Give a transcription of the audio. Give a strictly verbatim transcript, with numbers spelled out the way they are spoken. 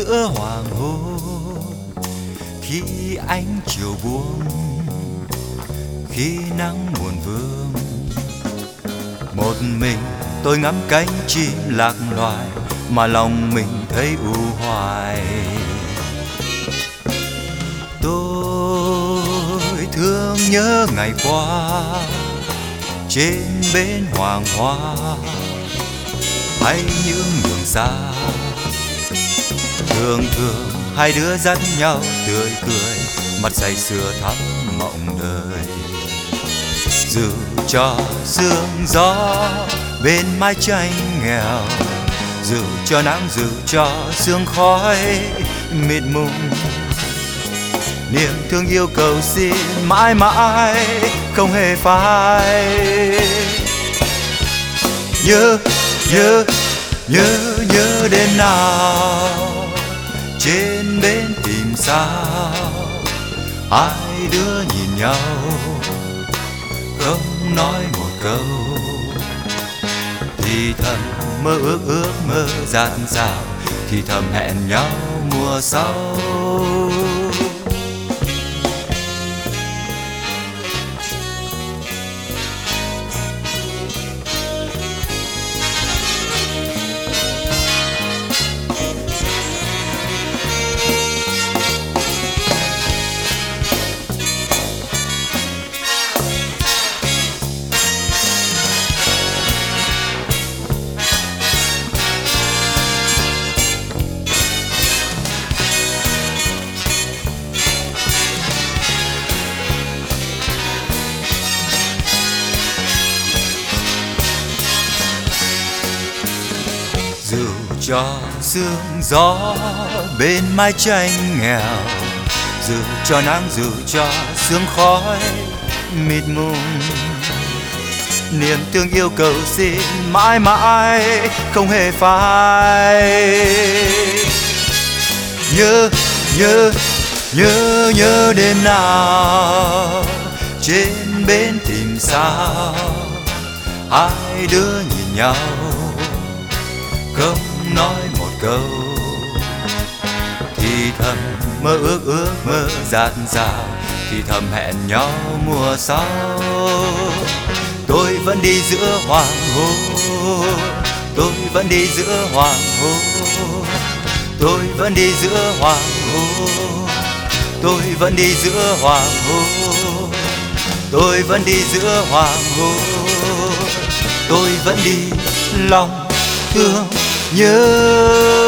giữa hoàng hôn, khi ánh chiều buông, khi nắng muôn vương. Một mình tôi ngắm cánh chim lạc loài, mà lòng mình thấy u hoài. Tôi thương nhớ ngày qua trên bến hoàng hoa, hay những đường xa. Thường thường hai đứa dắt nhau tươi cười, mặt say sưa thắm mộng đời. Dù cho sương gió bên mái tranh nghèo, dù cho nắng, dù cho sương khói mịt mùng, niềm thương yêu cầu xin mãi mãi không hề phai. Nhớ, nhớ, nhớ, nhớ đêm nào trên bến tìm sao, hai đứa nhìn nhau không nói một câu, thì thầm mơ ước ước mơ dạt dào, thì thầm hẹn nhau mùa sau. Dù cho sương gió bên mái tranh nghèo, dù cho nắng, dù cho sương khói mịt mùng, niềm thương yêu cầu xin mãi mãi không hề phai. Nhớ, nhớ, nhớ, nhớ đêm nào trên bến tìm sao, hai đứa nhìn nhau không nói một câu, thì thầm mơ ước ước mơ dạt dào, thì thầm hẹn nhau mùa sau. Tôi vẫn đi giữa hoàng hôn, tôi vẫn đi giữa hoàng hôn, tôi vẫn đi giữa hoàng hôn, tôi vẫn đi giữa hoàng hôn, tôi vẫn đi giữa hoàng hôn, tôi vẫn đi lòng thương nhớ.